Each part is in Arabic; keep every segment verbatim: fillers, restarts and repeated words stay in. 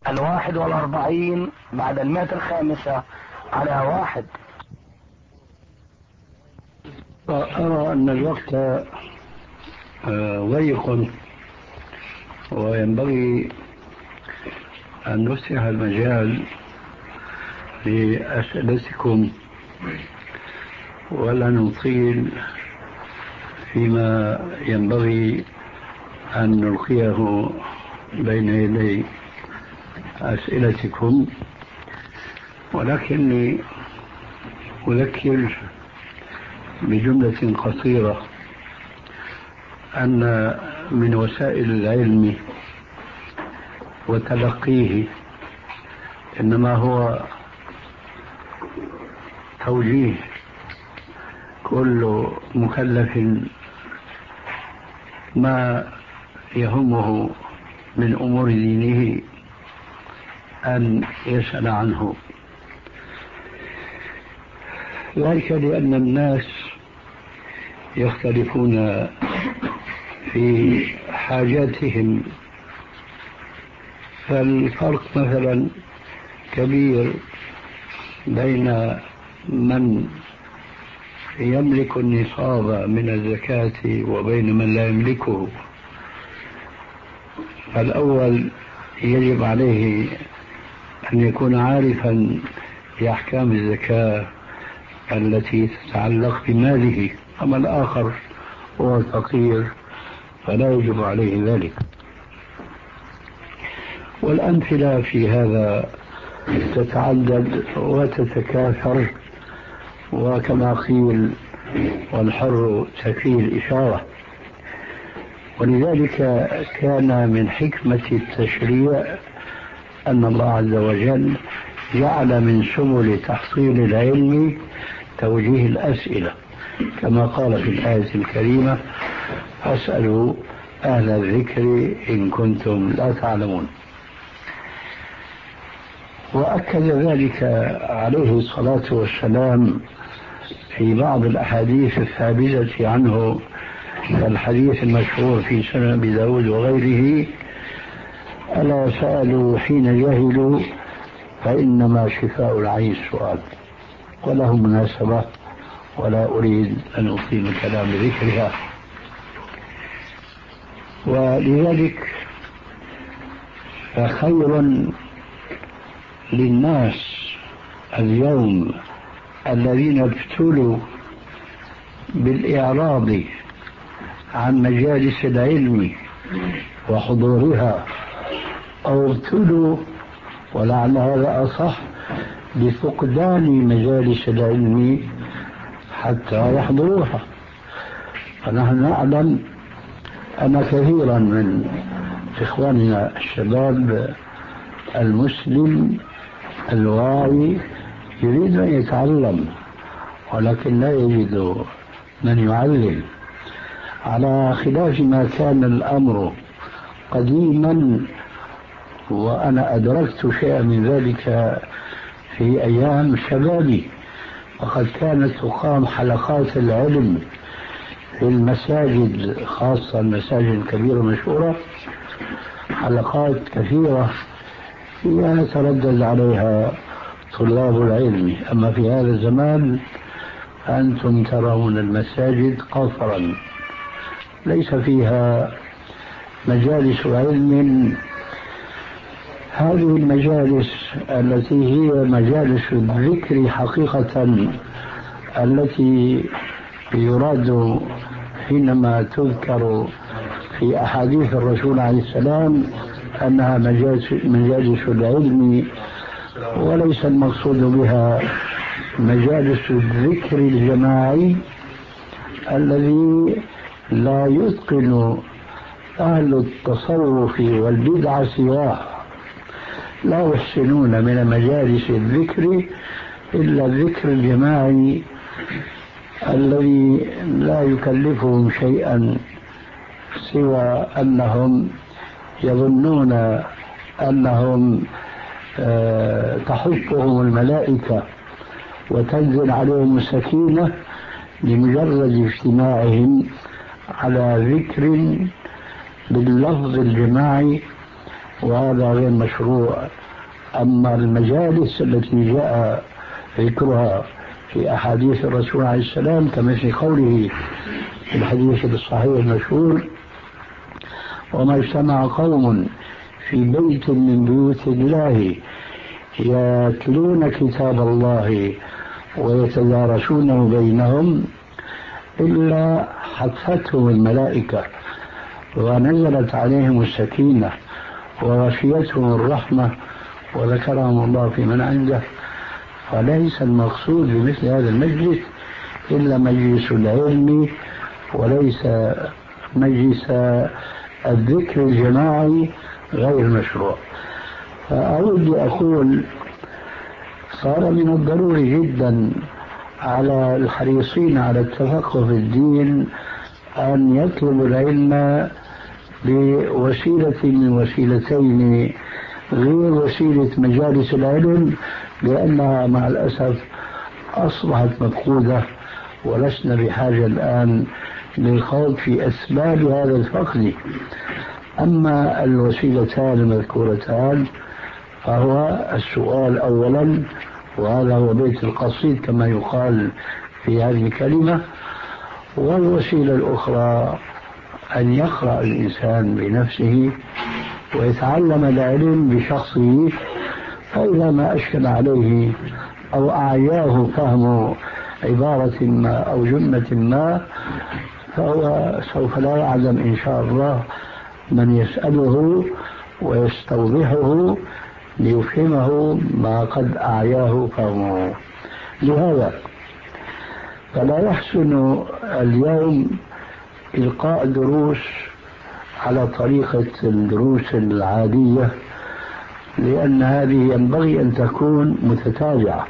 الواحد والأربعين بعد المئة الخامسة على واحد. أرى أن الوقت ضيق وينبغي أن نفتح المجال لأسئلتكم ولا نطيل فيما ينبغي أن نلقيه بين يدي أسئلتكم، ولكني أذكر بجملة قصيرة أن من وسائل العلم وتلقيه إنما هو توجيه كل مكلف ما يهمه من أمور دينه أن يسأل عنه، ذلك لأن الناس يختلفون في حاجاتهم، فالفرق مثلا كبير بين من يملك النصاب من الزكاة وبين من لا يملكه. الأول يجب عليه أن يكون عارفا بأحكام الزكاة التي تتعلق بماله، أما الآخر هو الفقير فلا يجب عليه ذلك. والأمثلة في هذا تتعدد وتتكاثر، وكما قيل والحر تكفيه الإشارة. ولذلك كان من حكمة التشريع أن الله عز وجل جعل من سبل تحصيل العلم توجيه الأسئلة، كما قال في الآية الكريمة: فاسألوا أهل الذكر إن كنتم لا تعلمون. وأكد ذلك عليه الصلاة والسلام في بعض الأحاديث الثابتة عنه، الحديث المشهور في سنن أبي داود وغيره: ألا سألوا حين جهلوا فإنما شفاء العي السؤال. وله مناسبة ولا أريد أن أطيل الكلام بذكرها. ولذلك فخير للناس اليوم الذين ابتلوا بالإعراض عن مجالس العلم وحضورها، أو ابتلوا ولعل هذا أصح بفقدان مجالس العلم حتى يحضروها. فنحن نعلم أن كثيرا من إخواننا الشباب المسلم الواعي يريد أن يتعلم، ولكن لا يجد من يعلم، على خلاف ما كان الأمر قديما. وأنا أدركت شيئا من ذلك في أيام شبابي، وقد كانت تقام حلقات العلم في المساجد، خاصة المساجد الكبيرة المشهورة، حلقات كثيرة يتردد عليها طلاب العلم. أما في هذا الزمان أنتم ترون المساجد قصرا ليس فيها مجالس علم. هذه المجالس التي هي مجالس الذكر حقيقة، التي يراد حينما تذكر في أحاديث الرسول عليه السلام أنها مجالس, مجالس العلم، وليس المقصود بها مجالس الذكر الجماعي الذي لا يتقن أهل التصوف والبدع سواه، لا يحسنون من مجالس الذكر إلا الذكر الجماعي الذي لا يكلفهم شيئا سوى أنهم يظنون أنهم أه تحفهم الملائكة وتنزل عليهم السكينة لمجرد اجتماعهم على ذكر باللفظ الجماعي وهذا غير مشروع. أما المجالس التي جاء ذكرها في أحاديث الرسول عليه السلام كمثل قوله في الحديث الصحيح المشهور: وما اجتمع قوم في بيت من بيوت الله يتلون كتاب الله ويتدارسونه بينهم إلا حفتهم الملائكة ونزلت عليهم السكينة وغشيتهم الرحمة وذكرهم الله في من عنده. فليس المقصود بمثل هذا المجلس إلا مجلس العلم وليس مجلس الذكر الجماعي غير مشروع. فأود أقول صار من الضروري جدا على الحريصين على التفقه في الدين أن يطلبوا العلم بوسيلة من وسيلتين غير وسيلة مجالس العلم، لأنها مع الأسف أصبحت مفقودة، ولسنا بحاجة الآن للخوض في أسباب هذا الفقد. أما الوسيلتان المذكورتان فهو السؤال أولا، وهذا هو بيت القصيد كما يقال في هذه الكلمة، والوسيلة الأخرى أن يقرأ الإنسان بنفسه ويتعلم العلم بشخصه، فإذا ما أشكل عليه أو أعياه فهم عبارة ما أو جملة ما فهو سوف لا يعلم إن شاء الله من يسأله ويستوضحه ليفهمه ما قد أعياه فهمه. لهذا فلا يحسن اليوم إلقاء دروس على طريقة الدروس العادية، لأن هذه ينبغي أن تكون متتابعة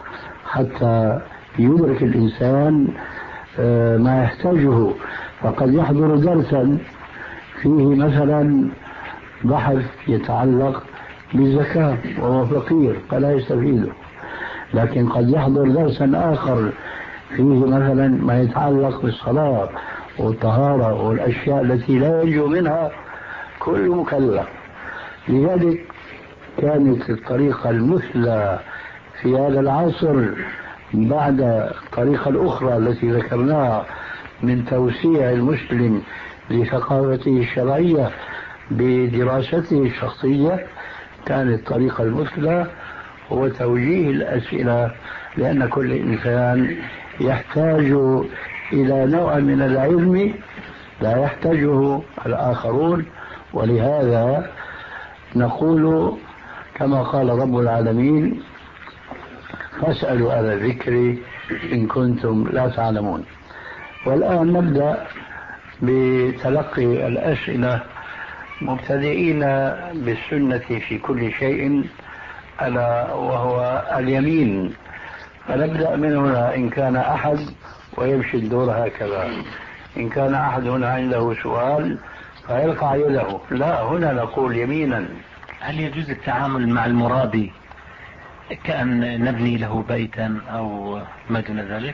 حتى يدرك الإنسان ما يحتاجه. فقد يحضر درسا فيه مثلا بحث يتعلق بالزكاة وهو فقير فلا يستفيده، لكن قد يحضر درسا آخر فيه مثلا ما يتعلق بالصلاة والطهارة والأشياء التي لا ينجو منها كل مكلف. لذلك كانت الطريقة المثلى في هذا العصر بعد الطريقة الأخرى التي ذكرناها من توسيع المسلم لثقافته الشرعية بدراسته الشخصية، كانت الطريقة المثلى هو توجيه الأسئلة، لأن كل إنسان يحتاج إلى نوع من العلم لا يحتاجه الآخرون. ولهذا نقول كما قال رب العالمين: فاسألوا أهل الذكر إن كنتم لا تعلمون. والآن نبدأ بتلقي الأسئلة مبتدئين بالسنة في كل شيء، ألا وهو اليمين. فنبدأ من هنا إن كان أحد، ويمشي الدور هكذا. إن كان أحد هنا عنده سؤال فيرفع يده. لا، هنا نقول يمينا. هل يجوز التعامل مع المرابي كأن نبني له بيتا أو ما دون ذلك؟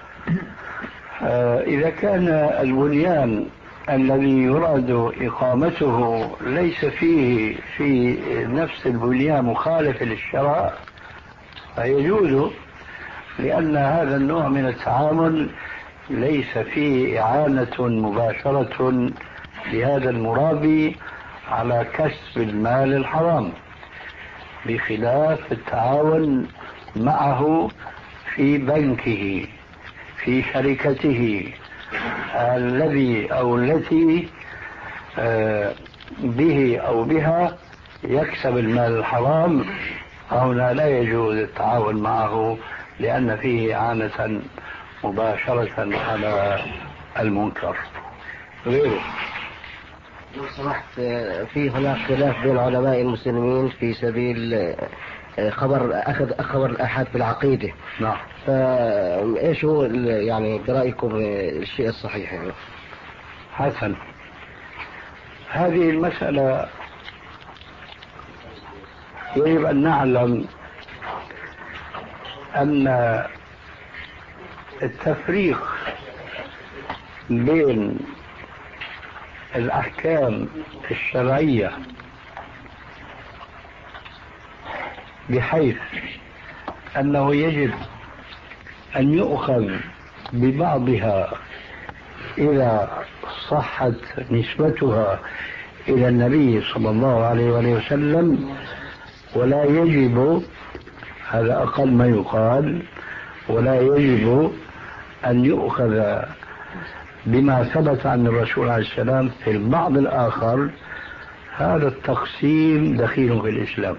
آه إذا كان البنيان الذي يراد إقامته ليس فيه في نفس البنيان مخالف للشرع فيجوز، لأن هذا النوع من التعامل ليس فيه إعانة مباشرة لهذا المرابي على كسب المال الحرام، بخلاف التعاون معه في بنكه في شركته الذي أو التي به أو بها يكسب المال الحرام. فهنا لا يجوز التعاون معه لأن فيه إعانة مباشرة على المنكر. غيره لو سمحت، في هناك خلاف بين علماء المسلمين في سبيل خبر أخذ خبر الآحاد في العقيدة. نعم. فإيش هو يعني برأيكم الشيء الصحيح؟ يعني حسن، هذه المسألة يجب أن نعلم أن التفريق بين الأحكام الشرعية بحيث أنه يجب أن يؤخذ ببعضها إذا صحت نسبتها إلى النبي صلى الله عليه وسلم، ولا يجب، هذا أقل ما يقال، ولا يجب أن يؤخذ بما ثبت عن الرسول عليه السلام في البعض الآخر. هذا التقسيم دخيل في الإسلام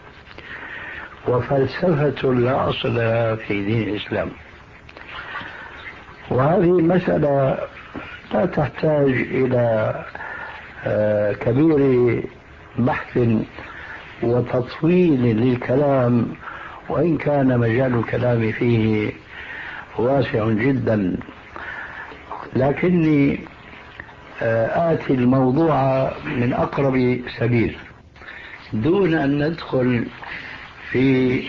وفلسفة لا أصل لها في دين الإسلام. وهذه مسألة لا تحتاج إلى كبير بحث وتطويل للكلام، وإن كان مجال الكلام فيه واسع جدا، لكني آتي الموضوع من أقرب سبيل دون أن ندخل في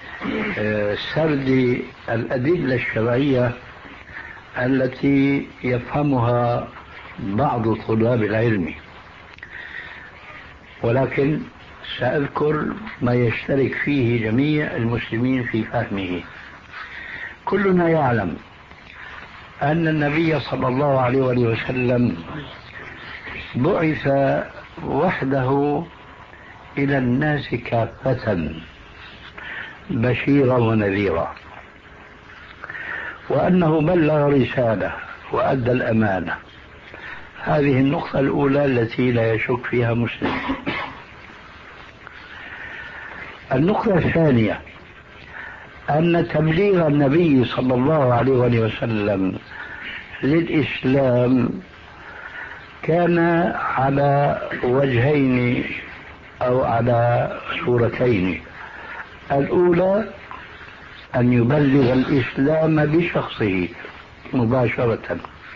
سرد الأدلة الشرعية التي يفهمها بعض طلاب العلم، ولكن سأذكر ما يشترك فيه جميع المسلمين في فهمه. كلنا يعلم أن النبي صلى الله عليه وسلم بعث وحده إلى الناس كافة بشيرا ونذيرا، وأنه بلغ رسالة وأدى الأمانة. هذه النقطة الأولى التي لا يشك فيها مسلم. النقطة الثانية أن تبليغ النبي صلى الله عليه وسلم للإسلام كان على وجهين أو على صورتين. الأولى أن يبلغ الإسلام بشخصه مباشرة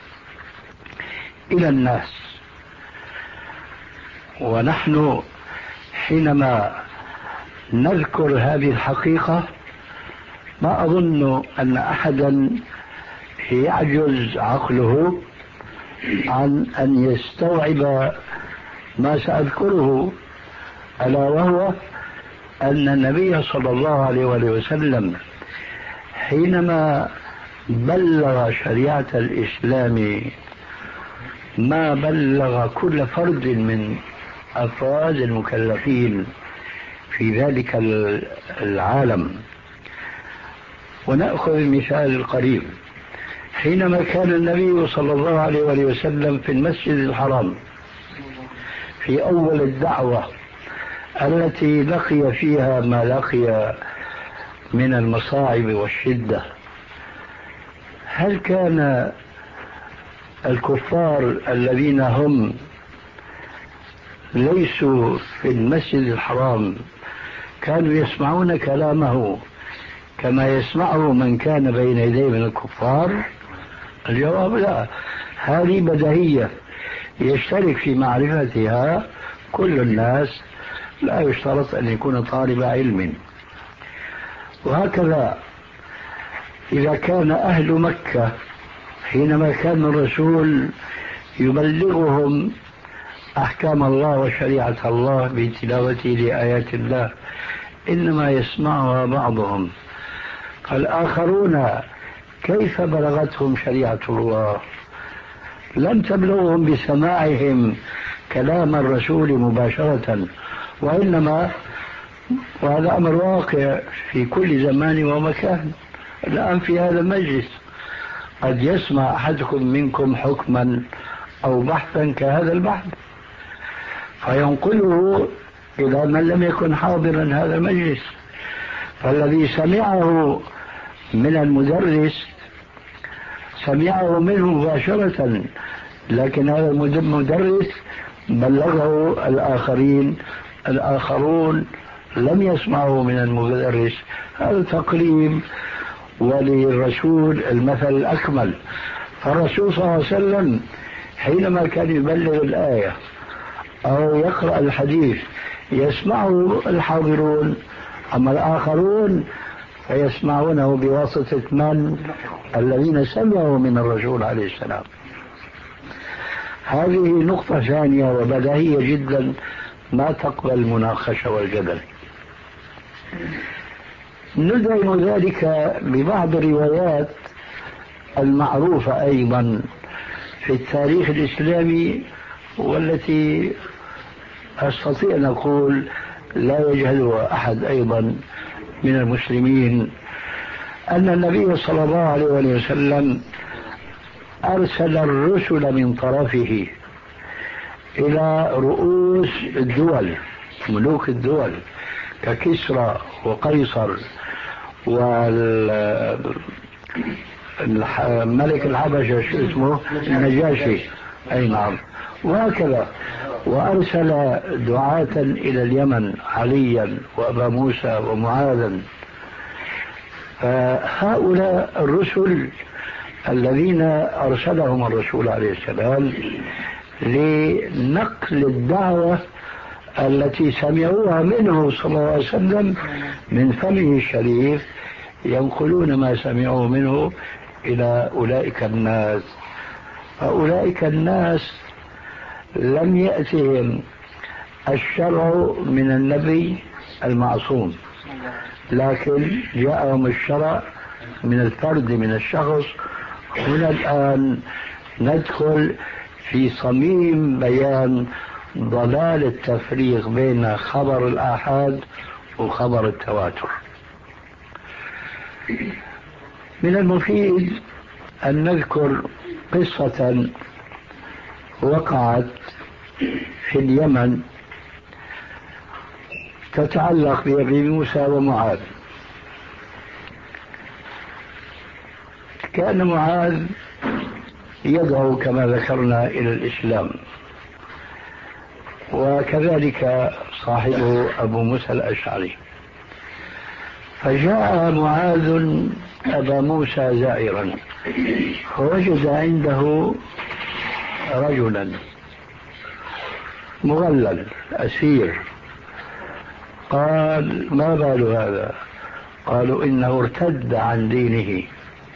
إلى الناس، ونحن حينما نذكر هذه الحقيقة ما أظن أن أحدا يعجز عقله عن أن يستوعب ما سأذكره، ألا وهو أن النبي صلى الله عليه وسلم حينما بلغ شريعة الإسلام ما بلغ كل فرد من أفراد المكلفين في ذلك العالم. ونأخذ المثال القريب، حينما كان النبي صلى الله عليه وسلم في المسجد الحرام في أول الدعوة التي لقي فيها ما لقي من المصاعب والشدة، هل كان الكفار الذين هم ليسوا في المسجد الحرام كانوا يسمعون كلامه كما يسمعه من كان بين يديه من الكفار؟ الجواب لا. هذه بديهية يشترك في معرفتها كل الناس، لا يشترط أن يكون طالب علم. وهكذا إذا كان أهل مكة حينما كان الرسول يبلغهم أحكام الله وشريعة الله بتلاوته لآيات الله إنما يسمعها بعضهم، فالآخرون كيف بلغتهم شريعة الله؟ لم تبلغهم بسماعهم كلام الرسول مباشرة، وإنما وهذا أمر واقع في كل زمان ومكان. الآن في هذا المجلس قد يسمع أحدكم منكم حكما أو بحثا كهذا البحث فينقله إلى من لم يكن حاضرا هذا المجلس، فالذي سمعه من المدرس سمعه منه مباشرة، لكن هذا المدرس بلغه الآخرين، الآخرون لم يسمعوا من المدرس. هذا تقريب، وللرسول المثل الأكمل. فالرسول صلى الله عليه وسلم حينما كان يبلغ الآية أو يقرأ الحديث يسمعه الحاضرون، أما الآخرون فيسمعونه بواسطة من؟ الذين سمعوا من الرسول عليه السلام. هذه نقطة ثانية وبديهية جدا ما تقبل المناقشة والجدل. ندعم ذلك ببعض الروايات المعروفة أيضا في التاريخ الإسلامي، والتي أستطيع أن أقول لا يجهلها أحد أيضا من المسلمين، أن النبي صلى الله عليه وسلم أرسل الرسل من طرفه إلى رؤوس الدول، ملوك الدول ككسرى وقيصر والملك الحبشة شو اسمه النجاشي، أي نعم، وهكذا. وأرسل دعاة إلى اليمن عليا وأبا موسى ومعاذا. فهؤلاء الرسل الذين أرسلهم الرسول عليه السلام لنقل الدعوة التي سمعوها منه صلى الله عليه وسلم من فمه الشريف، ينقلون ما سمعوا منه إلى أولئك الناس. فأولئك الناس لم يأتهم الشرع من النبي المعصوم، لكن جاءهم الشرع من الفرد، من الشخص. هنا الآن ندخل في صميم بيان ضلال التفريق بين خبر الآحاد وخبر التواتر. من المفيد أن نذكر قصة وقعت في اليمن تتعلق بأبي موسى ومعاذ. كان معاذ يدعو كما ذكرنا إلى الإسلام، وكذلك صاحبه أبو موسى الأشعري. فجاء معاذ أبا موسى زائرا، فوجد عنده رجلا مغلل أسير. قال: ما بال هذا؟ قالوا: إنه ارتد عن دينه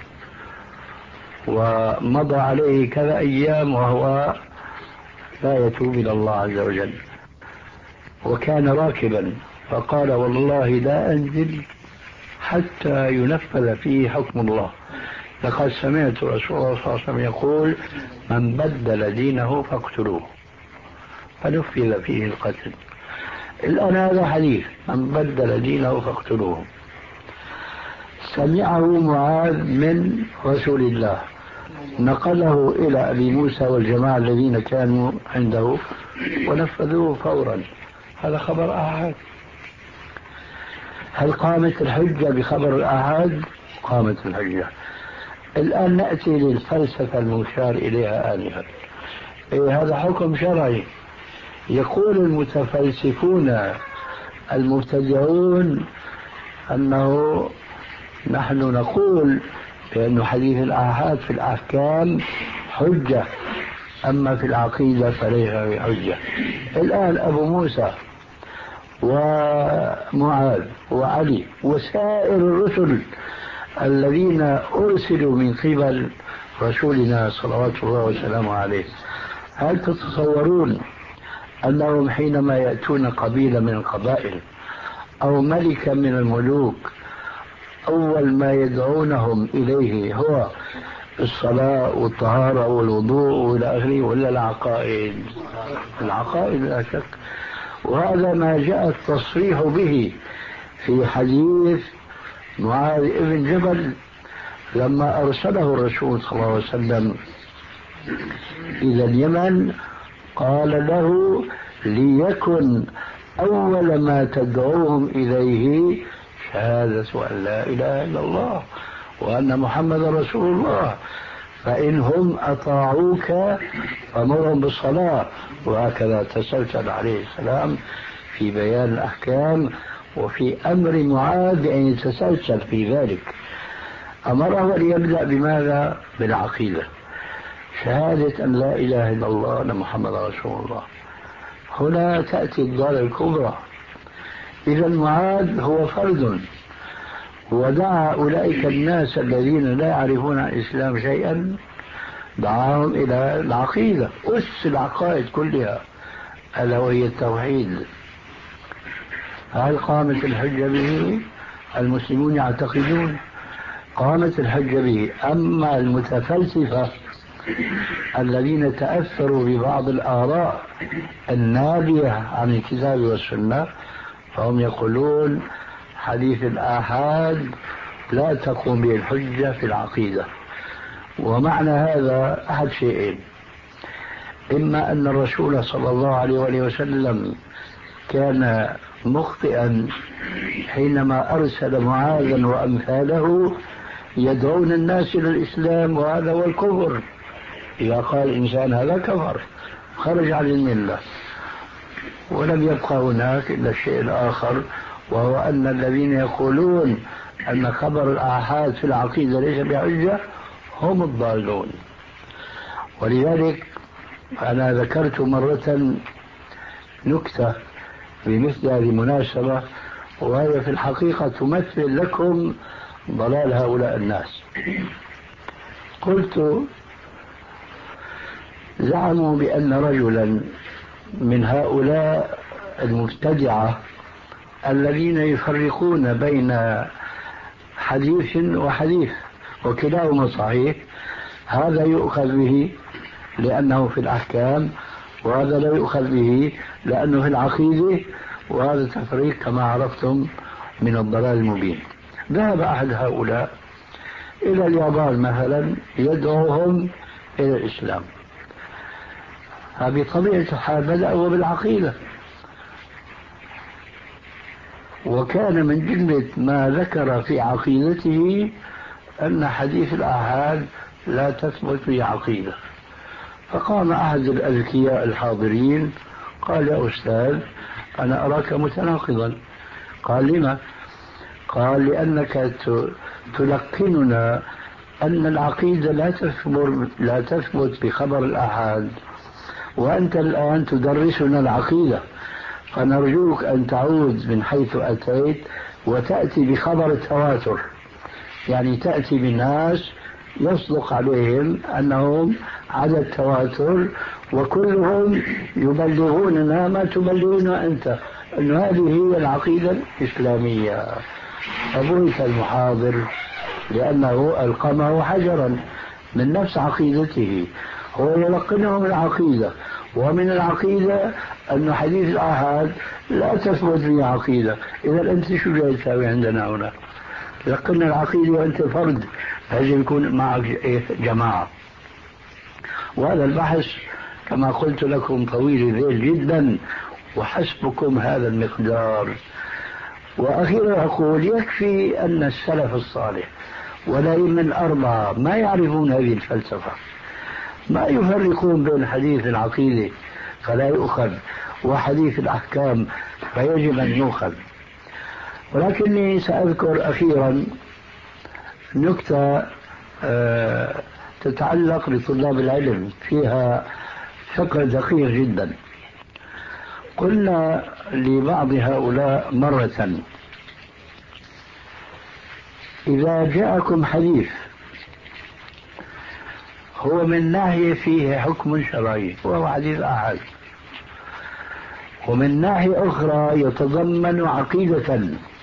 ومضى عليه كذا أيام وهو لا يتوب إلى الله عز وجل. وكان راكبا، فقال: والله لا أنزل حتى ينفذ فيه حكم الله، لقد سمعت رسول الله صلى الله عليه وسلم يقول: من بدل دينه فاقتلوه، فنفذ فيه القتل. الآن هذا حديث: من بدل دينه فاقتلوه. سمعه معاذ من رسول الله، نقله إلى أبي موسى والجماعة الذين كانوا عنده ونفذوه فورا. هذا خبر آحاد. هل قامت الحجة بخبر الآحاد؟ قامت الحجة. الآن نأتي للفلسفة المشار إليها آنفا. إيه هذا حكم شرعي. يقول المتفلسفون المبتدعون أنه نحن نقول بأن حديث الآحاد في الأحكام حجة، أما في العقيدة فليس بحجة. الآن أبو موسى ومعاذ وعلي وسائر الرسل الذين أرسلوا من قبل رسولنا صلوات الله وسلامه عليه، هل تتصورون أنهم حينما يأتون قبيلة من القبائل أو ملكا من الملوك أول ما يدعونهم إليه هو الصلاة والطهارة والوضوء وإلى آخره، ولا العقائد؟ العقائد لا شك. وهذا ما جاء التصريح به في حديث معاذ بن جبل لما أرسله الرسول صلى الله عليه وسلم إلى اليمن، قال له: ليكن أول ما تدعوهم إليه شهادة أن لا إله إلا الله وأن محمد رسول الله، فإن هم أطاعوك فأمرهم بالصلاة. وهكذا تسلسل عليه السلام في بيان الأحكام، وفي أمر معاذ أن يتسلسل في ذلك. أمره أن يبدأ بماذا؟ بالعقيدة، شهادة أن لا إله إلا الله وأن محمد رسول الله. هنا تأتي الضالة الكبرى. إذا معاذ هو فرد، ودعا أولئك الناس الذين لا يعرفون عن الإسلام شيئا، دعاهم إلى العقيدة، أس العقائد كلها، ألا وهي التوحيد. هل قامت الحجة به؟ المسلمون يعتقدون قامت الحجة به. أما المتفلسفة الذين تأثروا ببعض الآراء النابية عن الكتاب والسنة فهم يقولون حديث الآحاد لا تقوم به الحجة في العقيدة. ومعنى هذا أحد شيئين: إما أن الرسول صلى الله عليه وآله وسلم كان مخطئا حينما أرسل معاذا وأمثاله يدعون الناس إلى الإسلام، وهذا هو الكفر. إذا قال الإنسان هذا كفر خرج عن الملة. ولم يبقى هناك إلا الشيء الآخر، وهو أن الذين يقولون أن خبر الآحاد في العقيدة ليس بحجة هم الضالون. ولذلك أنا ذكرت مرة نكتة بمثل هذه المناسبة، وهي في الحقيقة تمثل لكم ضلال هؤلاء الناس. قلت: زعموا بأن رجلا من هؤلاء المبتدعة الذين يفرقون بين حديث وحديث وكلاهما صحيح، هذا يؤخذ به لأنه في الأحكام، وهذا لا يؤخذ به لأنه في العقيدة، وهذا تفريق كما عرفتم من الضلال المبين. ذهب أحد هؤلاء إلى اليابان مثلا يدعوهم إلى الإسلام. بطبيعة الحال بدأوا بالعقيدة، وكان من جملة ما ذكر في عقيدته أن حديث الآحاد لا تثبت في عقيدة. فقام أحد الأذكياء الحاضرين قال: يا أستاذ أنا أراك متناقضا. قال: لما؟ قال: لأنك تلقننا أن العقيدة لا تثبت لا تثبت بخبر الآحاد، وأنت الآن تدرسنا العقيدة، فنرجوك أن تعود من حيث أتيت وتأتي بخبر التواتر، يعني تأتي بالناس يصدق عليهم أنهم على التواتر وكلهم يبلغوننا ما تبلغنا أنت، أن هذه هي العقيدة الإسلامية. فبهت المحاضر لأنه ألقمه حجرا من نفس عقيدته. هو يلقنهم العقيدة، ومن العقيدة أن حديث الآحاد لا تثبت في عقيدة. إذا أنت شو جاي تساوي عندنا هنا؟ لقنا العقيدة وأنت فرد، لازم يكون معك جماعة. وهذا البحث كما قلت لكم طويل ذيل جدا، وحسبكم هذا المقدار. وأخيرا أقول: يكفي أن السلف الصالح والأئمة الأربعة ما يعرفون هذه الفلسفة، ما يفرقون بين حديث العقيدة فلا يؤخذ وحديث الأحكام فيجب أن يؤخذ. ولكني سأذكر أخيرا نكتة أه تتعلق بطلاب العلم، فيها فكر دقيق جدا. قلنا لبعض هؤلاء مرة: إذا جاءكم حديث هو من ناحية فيه حكم شرعي وهو حديث آحاد، ومن ناحية أخرى يتضمن عقيدة،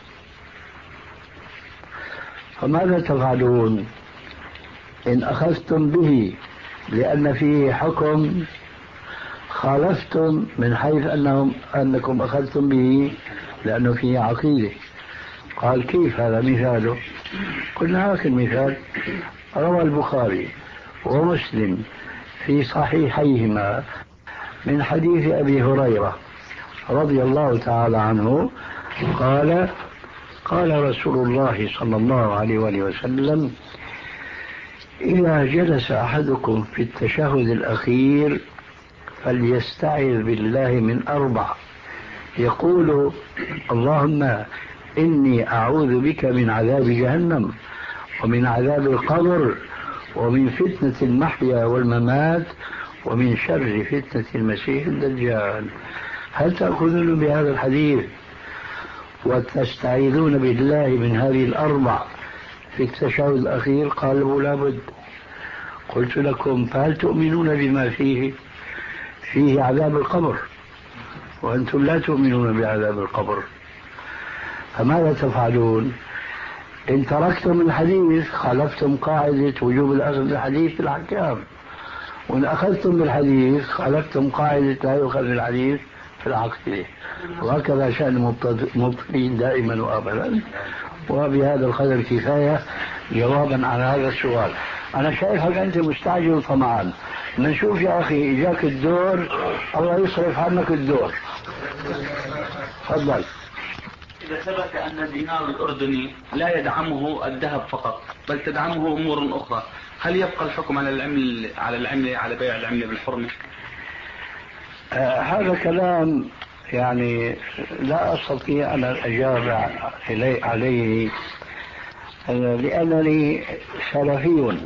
فماذا تفعلون إن أخذتم به لأن فيه حكم؟ خالفتم من حيث أنهم أنكم أخذتم به لأنه فيه عقيدة. قال: كيف هذا مثاله؟ قلنا: هذا المثال روى البخاري ومسلم في صحيحيهما من حديث أبي هريرة رضي الله تعالى عنه قال: قال رسول الله صلى الله عليه وآله وسلم: إذا جلس أحدكم في التشهد الأخير فليستعذ بالله من أربع، يقول: اللهم إني أعوذ بك من عذاب جهنم ومن عذاب القبر ومن فتنة المحيا والممات ومن شر فتنة المسيح الدجال. هل تأخذون بهذا الحديث وتستعيذون بالله من هذه الأربع في التشهد الأخير؟ قالوا: لا بد. قلت لكم: فهل تؤمنون بما فيه؟ فيه عذاب القبر وأنتم لا تؤمنون بعذاب القبر. فماذا تفعلون؟ إن تركتم الحديث خالفتم قاعدة وجوب الأخذ بالحديث في الأحكام، وإن أخذتم بالحديث خالفتم قاعدة لا يؤخذ بالحديث في العقيدة. وهكذا شأن المبطلين دائما وأبدا. وبهذا القدر كفاية جوابا على هذا السؤال. أنا شايفك أنت مستعجل وطمعان، نشوف يا أخي إجاك الدور، الله يصرف عنك الدور. تفضل. إذا ثبت أن الدينار الأردني لا يدعمه الذهب فقط بل تدعمه أمور أخرى، هل يبقى الحكم على العمل على العملة على بيع العملة بالحرمة؟ آه هذا كلام يعني لا أستطيع أن أجاب عليه, عليه لأنني سلفي،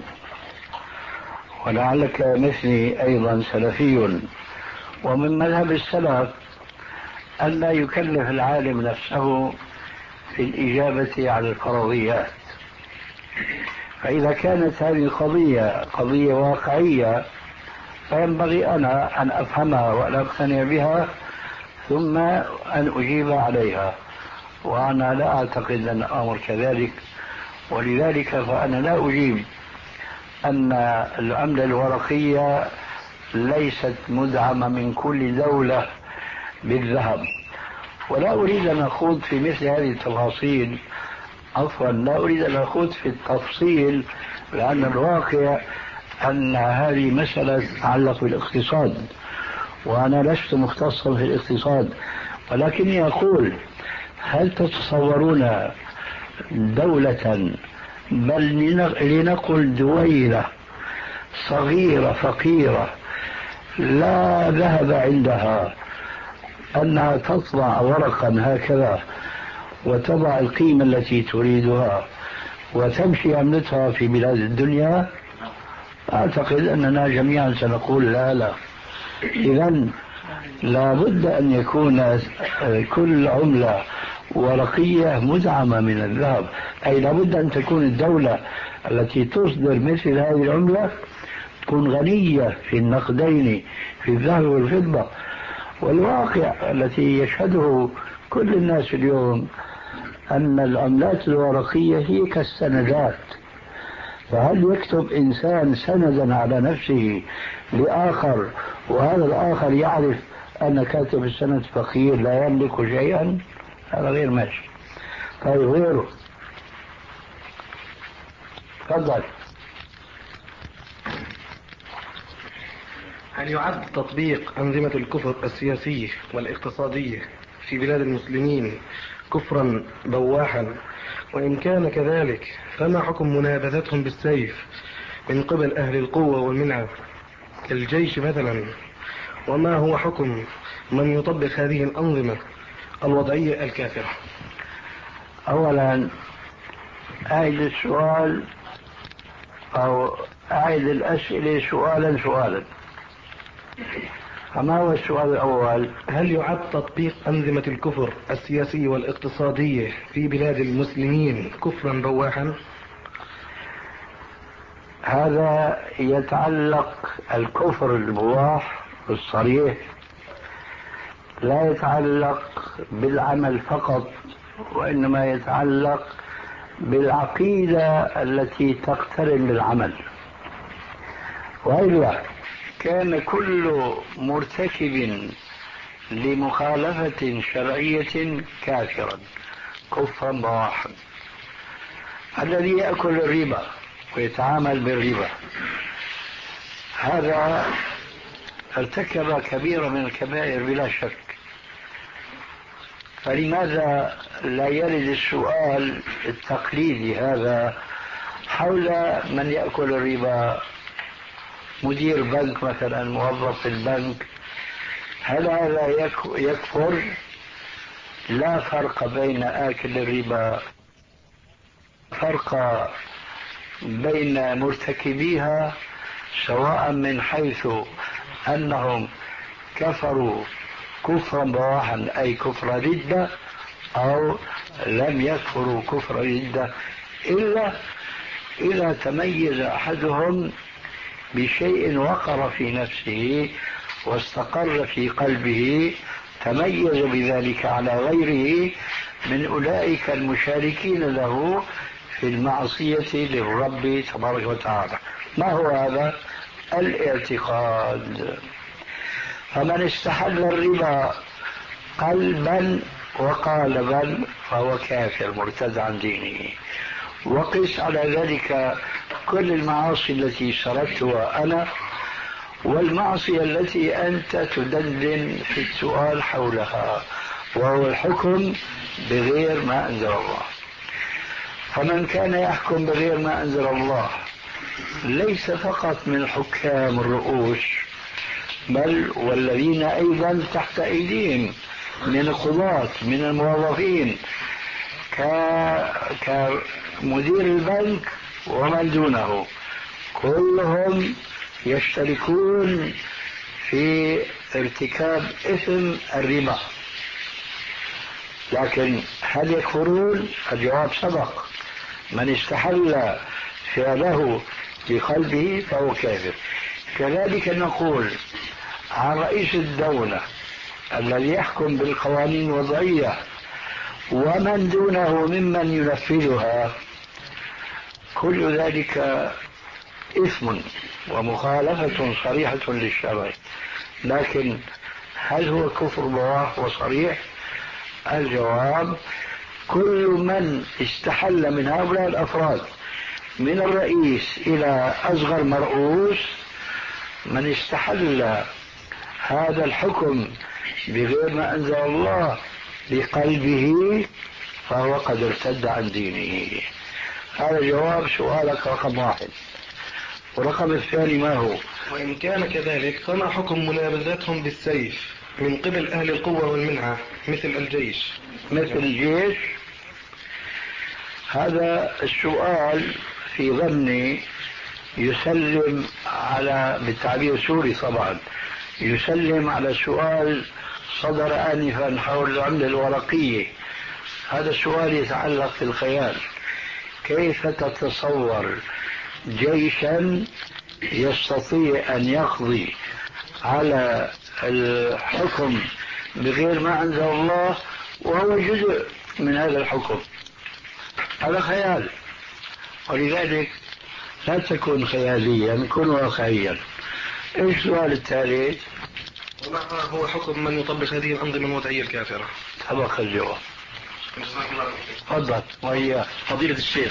ولعلك مثلي أيضا سلفي، ومن مذهب السلف أن لا يكلف العالم نفسه في الإجابة على الفرضيات. فإذا كانت هذه القضية قضية واقعية فينبغي أنا أن أفهمها وأن أقتنع بها ثم أن أجيب عليها، وأنا لا أعتقد أن الأمر كذلك. ولذلك فأنا لا أجيب أن العملة الورقية ليست مدعمة من كل دولة بالذهب، ولا أريد أن أخوض في مثل هذه التفاصيل. عفوا، لا أريد أن أخوض في التفصيل، لأن الواقع أن هذه مسألة تتعلق بالاقتصاد، وأنا لست مختصا في الاقتصاد، ولكني أقول هل تتصورون دولة، بل لنقل دويلة صغيرة فقيرة لا ذهب عندها، أنها تطبع ورقا هكذا وتضع القيمة التي تريدها وتمشي عملتها في بلاد الدنيا؟ أعتقد أننا جميعا سنقول لا لا. إذن لا بد أن يكون كل عملة ورقية مدعمة من الذهب، أي لا بد أن تكون الدولة التي تصدر مثل هذه العملة تكون غنية في النقدين في الذهب والفضة. والواقع التي يشهده كل الناس اليوم أن العملات الورقية هي كالسندات، فهل يكتب إنسان سندا على نفسه لآخر وهذا الآخر يعرف أن كاتب السند فقير لا يملك شيئا؟ هذا غير ماشي. طيب غيره، تفضل. هل يعد تطبيق أنظمة الكفر السياسية والاقتصادية في بلاد المسلمين كفرا بواحا؟ وإن كان كذلك فما حكم منابذتهم بالسيف من قبل أهل القوة والمنعة كالجيش مثلا؟ وما هو حكم من يطبق هذه الأنظمة الوضعية الكافرة؟ أولا أعيد السؤال أو أعيد الأسئلة سؤالا سؤالا. فما هو السؤال الأول؟ هل يعد تطبيق أنظمة الكفر السياسية والاقتصادية في بلاد المسلمين كفرا بواحا؟ هذا يتعلق الكفر البواح الصريح لا يتعلق بالعمل فقط، وإنما يتعلق بالعقيدة التي تقترن بالعمل. وإلا كان كل مرتكب لمخالفة شرعية كافرا كفرا بواحا. الذي يأكل الربا ويتعامل بالربا هذا ارتكب كبيرة من الكبائر بلا شك، فلماذا لا يرد السؤال التقليدي هذا حول من يأكل الربا؟ مدير بنك مثلا، موظف في البنك، هل هذا يكفر؟ لا فرق بين آكل الربا، فرق بين مرتكبيها سواء من حيث أنهم كفروا كفرا بواحا أي كفر ردة، أو لم يكفروا كفر ردة، إلا إذا تميز أحدهم بشيء وقر في نفسه واستقر في قلبه تميز بذلك على غيره، من أولئك المشاركين له في المعصية للرب تبارك وتعالى. ما هو هذا؟ الاعتقاد. فمن استحل الربا قلبا وقالبا فهو كافر مرتد عن دينه. وقس على ذلك كل المعاصي التي سردتها أنا والمعصية التي أنت تدندن في السؤال حولها، وهو الحكم بغير ما أنزل الله. فمن كان يحكم بغير ما أنزل الله ليس فقط من حكام الرؤوس، بل والذين أيضا تحت أيديهم من القضاة من الموظفين كمدير البنك ومن دونه، كلهم يشتركون في ارتكاب إثم الربا. لكن هل يكفرون؟ الجواب سبق. من استحل فعله بقلبه فهو كافر. كذلك نقول عن رئيس الدولة الذي يحكم بالقوانين الوضعية ومن دونه ممن ينفذها، كل ذلك إثم ومخالفة صريحة للشرع. لكن هل هو كفر بواح وصريح؟ الجواب: كل من استحل من هؤلاء الأفراد من الرئيس إلى أصغر مرؤوس، من استحل هذا الحكم بغير ما أنزل الله بقلبه فهو قد ارتد عن دينه. هذا جواب سؤالك رقم واحد. ورقم الثاني ما هو؟ وإن كان كذلك فما حكم منابذتهم بالسيف من قبل أهل القوة والمنعة مثل الجيش؟ مثل الجيش. هذا السؤال في ظني يسلم على، بالتعبير السوري طبعا، يسلم على سؤال صدر آنفا حول العملة الورقية. هذا السؤال يتعلق في الخيال: كيف تتصور جيشا يستطيع أن يقضي على الحكم بغير ما أنزل الله وهو جزء من هذا الحكم؟ هذا خيال. ولذلك لا تكون خياليا، كن واقعيا. ايش السؤال الثالث؟ وما هو حكم من يطبق هذه الأنظمة الوضعية الكافرة؟ سبق الجواب. تفضل. وهي فضيلة الشيخ،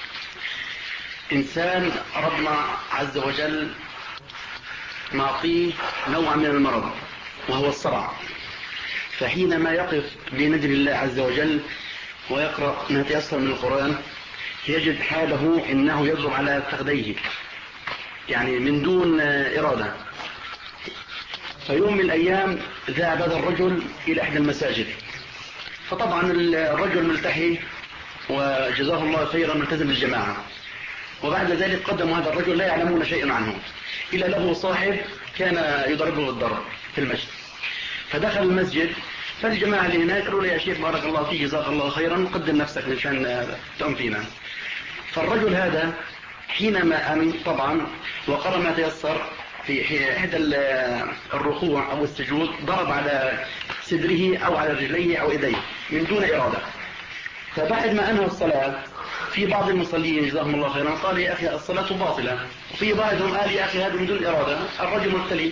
إنسان ربنا عز وجل معطيه نوع من المرض وهو الصرع، فحينما يقف بين يدي الله عز وجل ويقرأ ما تيسر من القرآن يجد حاله إنه يضرب على فخذيه يعني من دون إرادة. فيوم من الأيام ذهب هذا الرجل إلى إحدى المساجد، فطبعا الرجل ملتحي وجزاه الله خيرا ملتزم بالجماعة، وبعد ذلك قدموا هذا الرجل لا يعلمون شيئا عنه إلا له صاحب كان يضربه الضرب في المسجد. فدخل المسجد، فالجماعة اللي هناك قالوا له: يا شيخ بارك الله فيك جزاك الله خيرا، قدم نفسك عشان تقوم فينا. فالرجل هذا حينما أمن طبعا وقرأ ما تيسر في إحدى الركوع أو السجود ضرب على صدره أو على رجليه أو إيديه من دون إرادة. فبعد ما أنهى الصلاة في بعض المصلين جزاهم الله خيرا قال: يا أخي الصلاة باطلة. وفي بعضهم قال: يا أخي هذا من دون إرادة، الرجل مبتلي.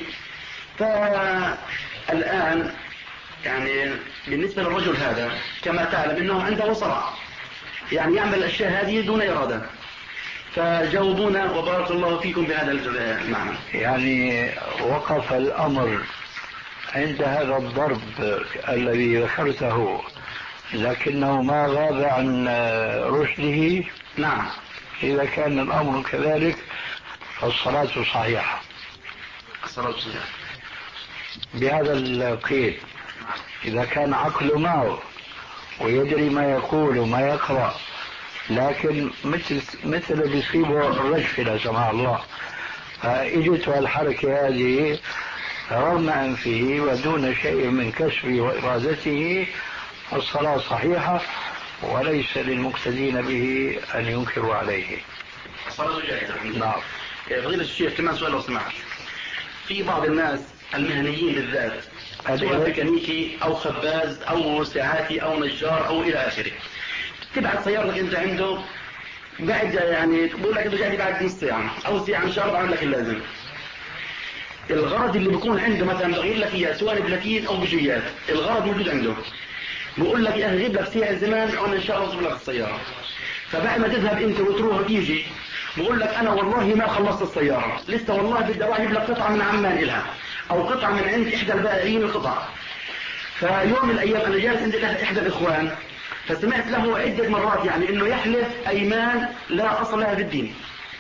فالآن يعني بالنسبة للرجل هذا كما تعلم أنه عنده صرع، يعني يعمل الأشياء هذه دون إرادة، فجاوبونا وبارك الله فيكم بهذا المعنى. يعني وقف الأمر عند هذا الضرب الذي ذكرته لكنه ما غاب عن رشده؟ نعم. إذا كان الأمر كذلك فالصلاة صحيحة. الصلاة صحيحة بهذا القيد: إذا كان عقله معه ويدري ما يقول وما يقرأ، لكن مثل مثل بيصيبه الرجف لا سمح الله، فإجته الحركة هذه رغم أنفه ودون شيء من كسبه وإرادته، الصلاة صحيحة وليس للمقتدين به أن ينكروا عليه. الصلاة جائزة. نعم. فضيلة الشيخ كمان سؤال لو سمحت. في بعض الناس المهنيين بالذات سواء ميكانيكي أو خباز أو ساعاتي أو نجار أو إلى آخره. تبعت سيارتك أنت عنده بعد يعني بقول لك أنت جاي بعد نص ساعة أو ساعة إن شاء الله بعمل لك اللازم. الغرض اللي بيكون عنده مثلا بغير لك إياه سواء بلاتين أو بجيات، الغرض موجود عنده. بقول لك يا أخي غيب لك ساعة زمان وأنا إن شاء الله أصب لك السيارة. فبعد ما تذهب أنت وتروح وتيجي بقول لك أنا والله ما خلصت السيارة، لسه والله بدي أروح أجيب لك قطعة من عمان إلها أو قطعة من عند إحدى البائعين القطع. فيوم من الأيام أنا جالس عند إحدى الإخوان فسمعت له عدة مرات يعني إنه يحلف أيمان لا أصل لها في الدين.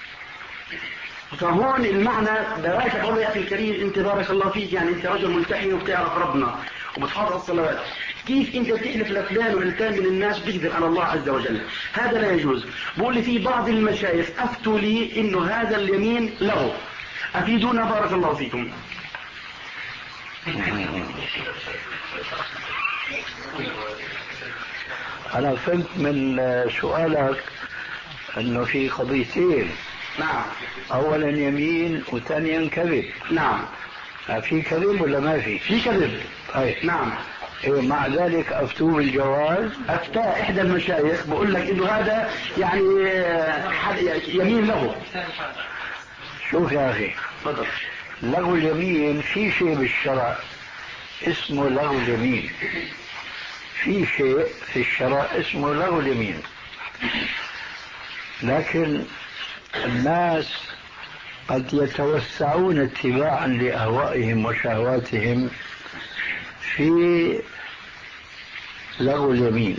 فهون المعنى بواجه أقول له يا أخي الكريم أنت بارك الله فيك يعني أنت رجل ملتحي وبتعرف ربنا وبتحافظ على الصلوات، كيف أنت بتحلف لفلان وعلتان من الناس بتكذب على الله عز وجل؟ هذا لا يجوز. بقول لي في بعض المشايخ أفتوا لي إنه هذا اليمين له، أفيدونا بارك الله فيكم. أنا فهمت من سؤالك أنه في قضيتين. نعم. أولا يمين وثانيا كذب. نعم. في كذب ولا ما في؟ في كذب. طيب. نعم. إيه مع ذلك أفتوا بالجواز؟ أفتى إحدى المشايخ بقول لك إنه هذا يعني يمين له. شوف يا أخي. تفضل. لغو اليمين في شيء بالشرع اسمه لغو اليمين. في شيء في الشرع اسمه لغو اليمين. لكن الناس قد يتوسعون اتباعا لأهوائهم وشهواتهم في لغو اليمين.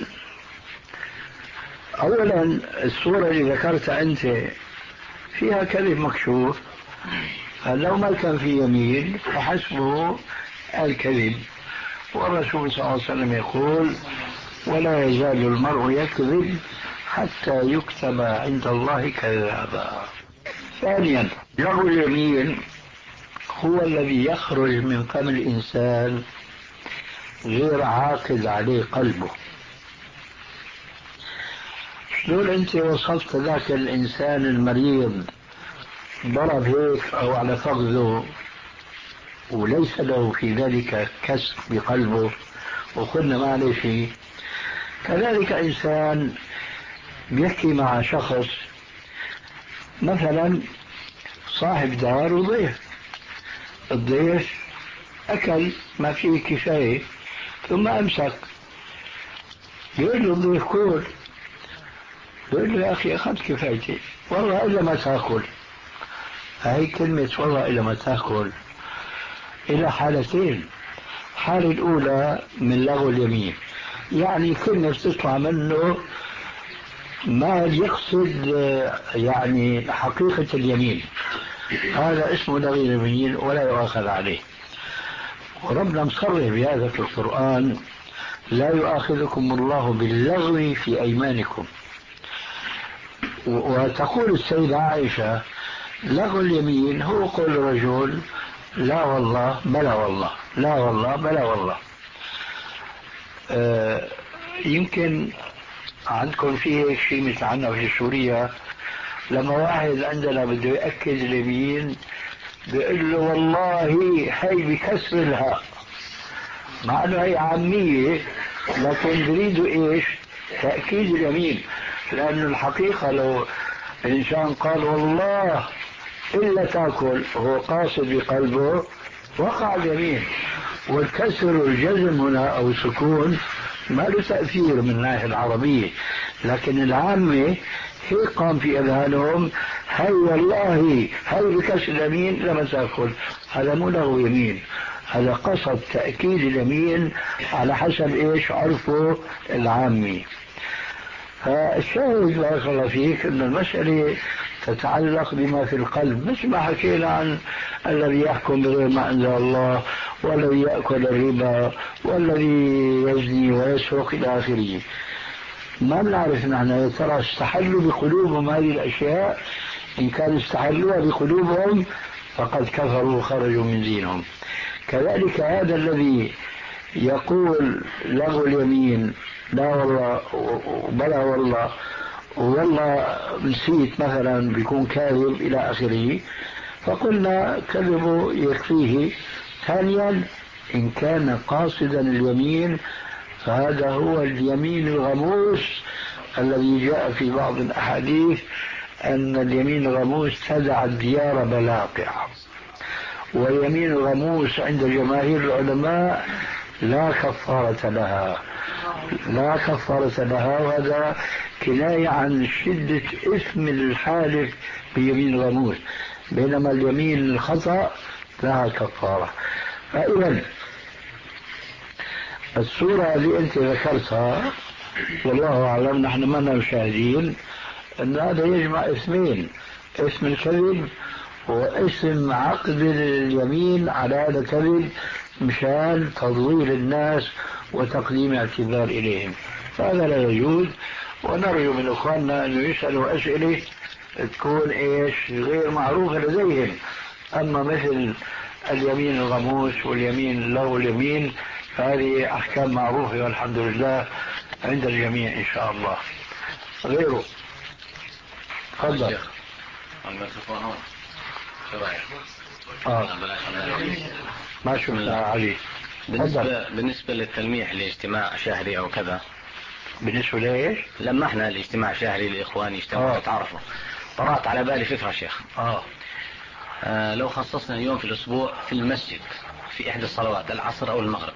أولا الصورة اللي ذكرتها أنت فيها كذب مكشوف، لو ما كان في يمين فحسبه الكذب. والرسول صلى الله عليه وسلم يقول ولا يزال المرء يكذب حتى يكتب عند الله كذابا. ثانيا لغو اليمين هو الذي يخرج من فم الإنسان غير عاقد عليه قلبه. شلون أنت وصفت ذاك الإنسان المريض ضرب هيك أو على فخذه وليس له في ذلك كسر بقلبه وقلنا ما عليه شيء، كذلك إنسان بيحكي مع شخص مثلا صاحب دار وضيف، الضيف أكل ما فيه كفاية ثم أمسك، يقول له الضيف كل، يقول له يا أخي أخذت كفايتي والله إلا ما تأكل. هاي كلمة والله إلا ما تأكل إلى حالتين. الحالة الأولى من لغو اليمين، يعني كلمة تطلع منه ما يقصد يعني حقيقة اليمين، هذا اسمه لغو اليمين ولا يؤاخذ عليه. وربنا مصرح بهذا في القرآن لا يؤاخذكم الله باللغو في أيمانكم. وتقول السيدة عائشة لغو اليمين هو قول الرجل لا والله بلا والله، لا والله بلا والله. آه يمكن عندكم فيه هيك شيء مثل عنا في سوريا، لما واحد عندنا بده يأكد اليمين بيقول له والله هي بكسر الهاء، مع انه هي عامية لكن بريدوا ايش؟ تأكيد اليمين. لأن الحقيقة لو الإنسان قال والله إلا تأكل هو قاصد بقلبه وقع اليمين. والكسر والجزم هنا أو السكون ما له تأثير من الناحية العربية، لكن العامة هي قام في أذهانهم هي والله هي بكسر اليمين لما تأكل، هذا مو له يمين، هذا قصد تأكيد اليمين على حسب إيش عرفه العامي. فالشاهد بارك الله فيك أن المسألة تتعلق بما في القلب، مثل ما حكينا عن الذي يحكم بغير ما أنزل الله والذي يأكل الربا والذي يزني ويسرق إلى آخره. ما بنعرف نحن يا ترى استحلوا بقلوبهم هذه الأشياء، إن كان استحلوها بقلوبهم فقد كفروا وخرجوا من دينهم. كذلك هذا الذي يقول لغو اليمين لا والله بلا والله والله نسيت مثلا بيكون كاذب إلى آخره، فقلنا كذبه يكفيه. ثانيا إن كان قاصدا اليمين فهذا هو اليمين الغموس الذي جاء في بعض الأحاديث أن اليمين الغموس تدع الديار بلاقع. واليمين الغموس عند جماهير العلماء لا كفارة لها، لا كفارة لها، وهذا كناية عن شدة إثم الحالف بيمين غموس، بينما اليمين الخطأ لها كفارة. فإذا الصورة اللي أنت ذكرتها والله أعلم، نحن ما مشاهدين، أن هذا يجمع اسمين: اسم الكذب واسم عقد اليمين على هذا الكذب مشان تضليل الناس وتقديم اعتذار إليهم. فهذا لا يجوز، ونرجو من إخواننا أن يسألوا أسئلة تكون إيش غير معروفة لديهم. أما مثل اليمين الغموس واليمين له اليمين فهذه أحكام معروفة والحمد لله عند الجميع إن شاء الله. غيره تفضل. الميكروفون هون. شو رأيك؟ آه. ما شفنا علي. بالنسبة بالنسبة للتلميح لاجتماع شهري أو كذا. بالنسبة لإيش؟ لما احنا الاجتماع شهري لإخواني يجتمعوا يتعرفوا، طرأت على بالي فكرة شيخ. آه. آه لو خصصنا يوم في الأسبوع في المسجد في إحدى الصلوات العصر أو المغرب،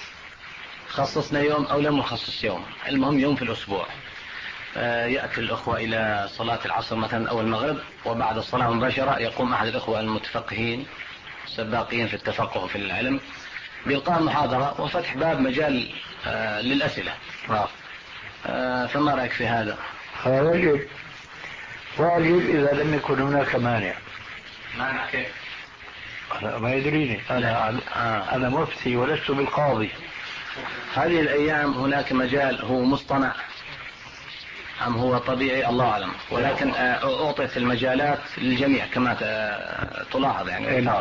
خصصنا يوم أو لم نخصص يوم، المهم يوم في الأسبوع، آه يأتي الأخوة إلى صلاة العصر مثلا أو المغرب، وبعد الصلاة مباشرة يقوم أحد الأخوة المتفقهين السباقين في التفقه وفي العلم بإلقاء محاضرة وفتح باب مجال آه للأسئلة. آه. آه فما رأيك في هذا؟ واجب واجب إذا لم يكن هناك مانع. مانع كيف؟ أنا ما يدريني، أنا آه. أنا مفتي ولست بالقاضي. هذه الأيام هناك مجال هو مصطنع أم هو طبيعي الله أعلم، ولكن أعطيت المجالات للجميع كما تلاحظ يعني. نعم.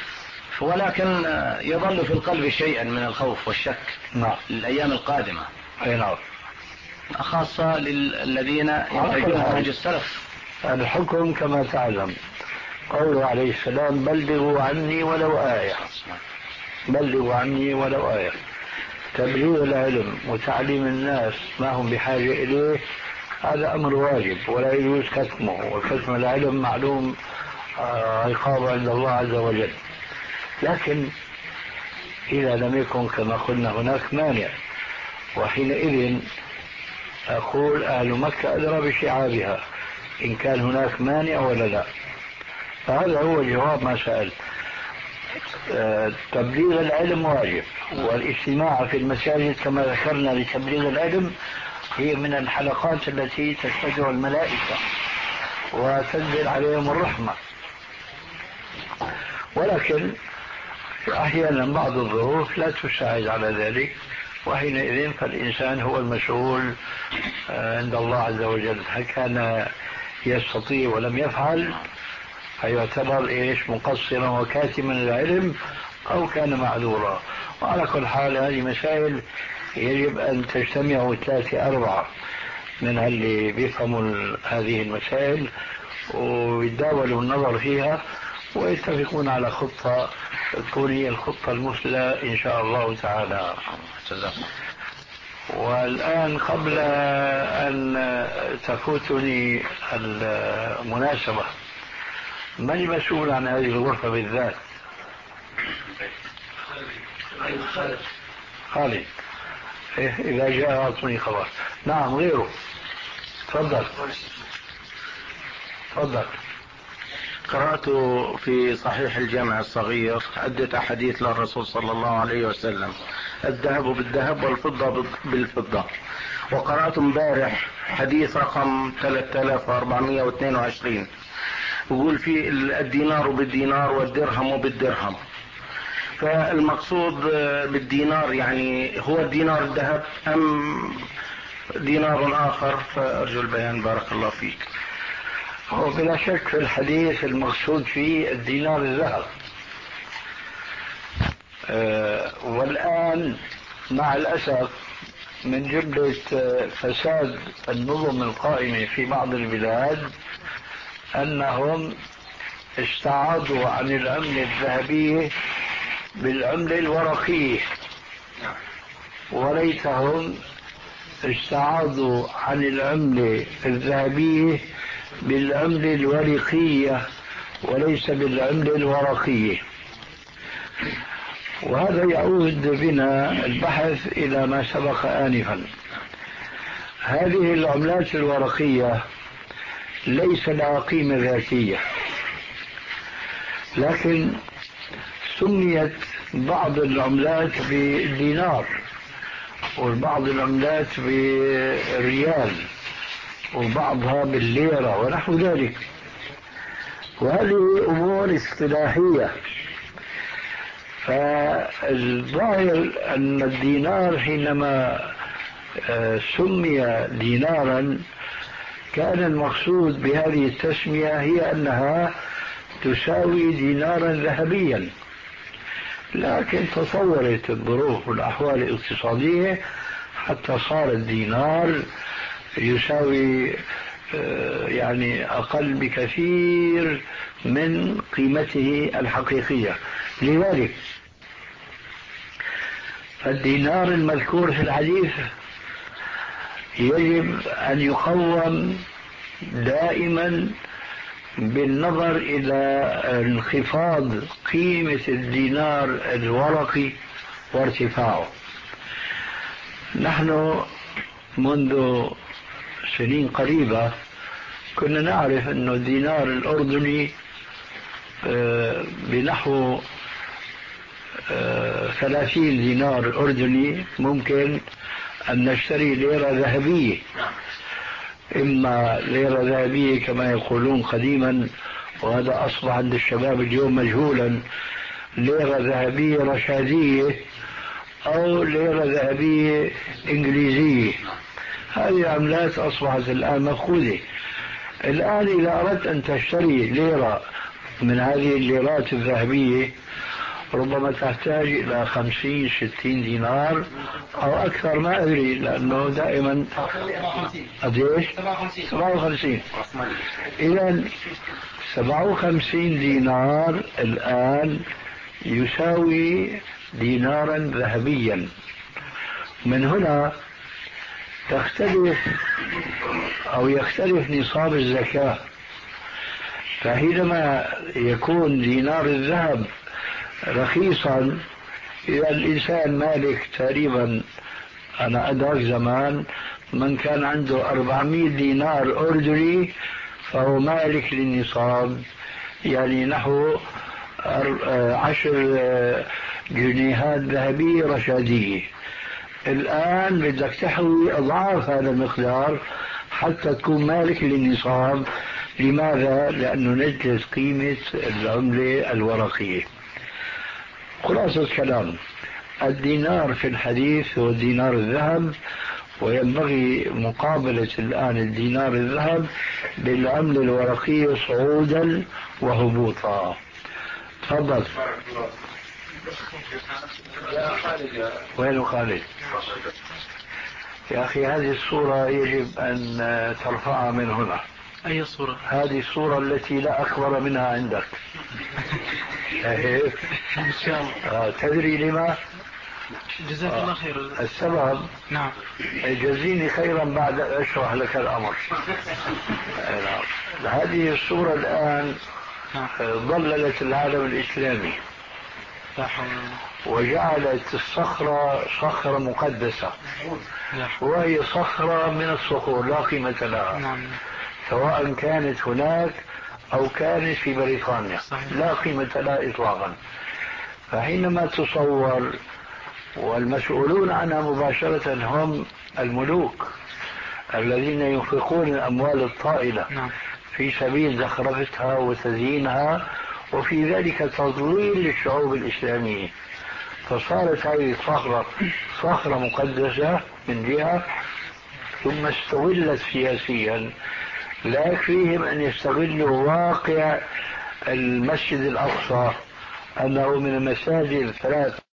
ولكن يظل في القلب شيئا من الخوف والشك. نعم. للأيام القادمة. نعم. خاصة للذين ينتجون منهج السلف. الحكم كما تعلم قوله عليه السلام: بلغوا عني ولو آية. بلغوا عني ولو آية. تبليغ العلم وتعليم الناس ما هم بحاجة إليه هذا أمر واجب ولا يجوز كتمه، وكتم العلم معلوم عقابه عند الله عز وجل. لكن إذا لم يكن كما قلنا هناك مانع، وحينئذ أقول أهل مكة أدرى بشعابها إن كان هناك مانع ولا لا. فهذا هو جواب ما سألت. تبليغ العلم واجب، والاجتماع في المساجد كما ذكرنا لتبليغ العلم هي من الحلقات التي تشهدها الملائكة وتنزل عليهم الرحمة. ولكن أحيانا بعض الظروف لا تساعد على ذلك، وحينئذ فالإنسان هو المسؤول عند الله عز وجل. هل كان يستطيع ولم يفعل فيعتبر إيش مقصرا وكاتما العلم، أو كان معذورا. وعلى كل حال هذه مسائل يجب أن تجتمع ثلاثة أربعة من اللي بيفهموا هذه المسائل ويتداولوا النظر فيها ويتفقون على خطة تكون هي الخطة المثلى إن شاء الله تعالى. والآن قبل أن تفوتني المناسبة، من المسؤول عن هذه الغرفة بالذات؟ خالد. إيه إذا جاء أعطني خبر. نعم غيره. تفضل تفضل. قرأت في صحيح الجامع الصغير عدة أحاديث للرسول صلى الله عليه وسلم: الذهب بالذهب والفضة بالفضة. وقرأت امبارح حديث رقم ثلاثة آلاف وأربعمائة واثنين وعشرين يقول في الدينار بالدينار والدرهم بالدرهم. فالمقصود بالدينار يعني هو الدينار الذهب أم دينار آخر؟ فأرجو البيان بارك الله فيك. وبلا شك في الحديث المقصود فيه الدينار الذهب. أه والآن مع الأسف من جملة فساد النظم القائمة في بعض البلاد أنهم استعاضوا عن العملة الذهبية بالعملة الورقية، وليتهم استعاضوا عن العملة الذهبية بالعملة الورقية وليس بالعملة الورقية. وهذا يعود بنا البحث إلى ما سبق آنفا. هذه العملات الورقية ليس لها قيمة ذاتية، لكن سميت بعض العملات بالدينار وبعض العملات بالريال وبعضها بالليرة ونحو ذلك، وهذه أمور اصطلاحية. فالظاهر أن الدينار حينما سمي دينارا كان المقصود بهذه التسمية هي أنها تساوي دينارا ذهبيا، لكن تطورت الظروف والأحوال الاقتصادية حتى صار الدينار يساوي يعني أقل بكثير من قيمته الحقيقية. لذلك فالدينار المذكور في الحديث يجب أن يقوم دائما بالنظر إلى انخفاض قيمة الدينار الورقي وارتفاعه. نحن منذ سنين قريبة كنا نعرف أن الدينار الأردني بنحو ثلاثين دينار أردني ممكن أن نشتري ليرة ذهبية، إما ليرة ذهبية كما يقولون قديما وهذا أصبح عند الشباب اليوم مجهولا، ليرة ذهبية رشادية أو ليرة ذهبية إنجليزية. هذه عملات أصبحت الآن مفقودة. الآن إذا أردت أن تشتري ليرة من هذه الليرات الذهبية ربما تحتاج إلى خمسين ستين دينار أو أكثر، ما أدري، لأنه دائما قديش؟ سبعة وخمسين. إذا سبعة وخمسين دينار الآن يساوي دينارا ذهبيا. من هنا تختلف أو يختلف نصاب الزكاة. فحينما يكون دينار الذهب رخيصا، إذا الإنسان مالك تقريبا، أنا أدرك زمان من كان عنده أربعمائة دينار أردني فهو مالك للنصاب، يعني نحو عشر جنيهات ذهبية رشادية. الآن بدك تحوي أضعاف هذا المقدار حتى تكون مالك للنصاب. لماذا؟ لأنه نزلت قيمة العملة الورقية. خلاصة الكلام، الدينار في الحديث هو دينار الذهب، وينبغي مقابلة الآن الدينار الذهب بالعملة الورقية صعودا وهبوطا. تفضل. وين خالد؟ يا أخي هذه الصورة يجب أن ترفعها من هنا. أي صورة؟ هذه الصورة التي لا أكبر منها عندك. هيك إن شاء الله. آه تدري لما؟ جزاك الله خير. السبب؟ نعم. جزيني خيرا بعد أشرح لك الأمر. نعم. هذه الصورة الآن ضللت العالم الإسلامي وجعلت الصخرة صخرة مقدسة، وهي صخرة من الصخور لا قيمة لها، سواء كانت هناك أو كانت في بريطانيا، لا قيمة لها إطلاقا. فحينما تصور والمسؤولون عنها مباشرة هم الملوك الذين ينفقون الأموال الطائلة في سبيل زخرفتها وتزيينها، وفي ذلك تضليل للشعوب الإسلامية، فصارت هذه الصخرة صخرة مقدسة من جهة، ثم استغلت سياسيا. لا يكفيهم أن يستغلوا واقع المسجد الأقصى أنه من المساجد الثلاث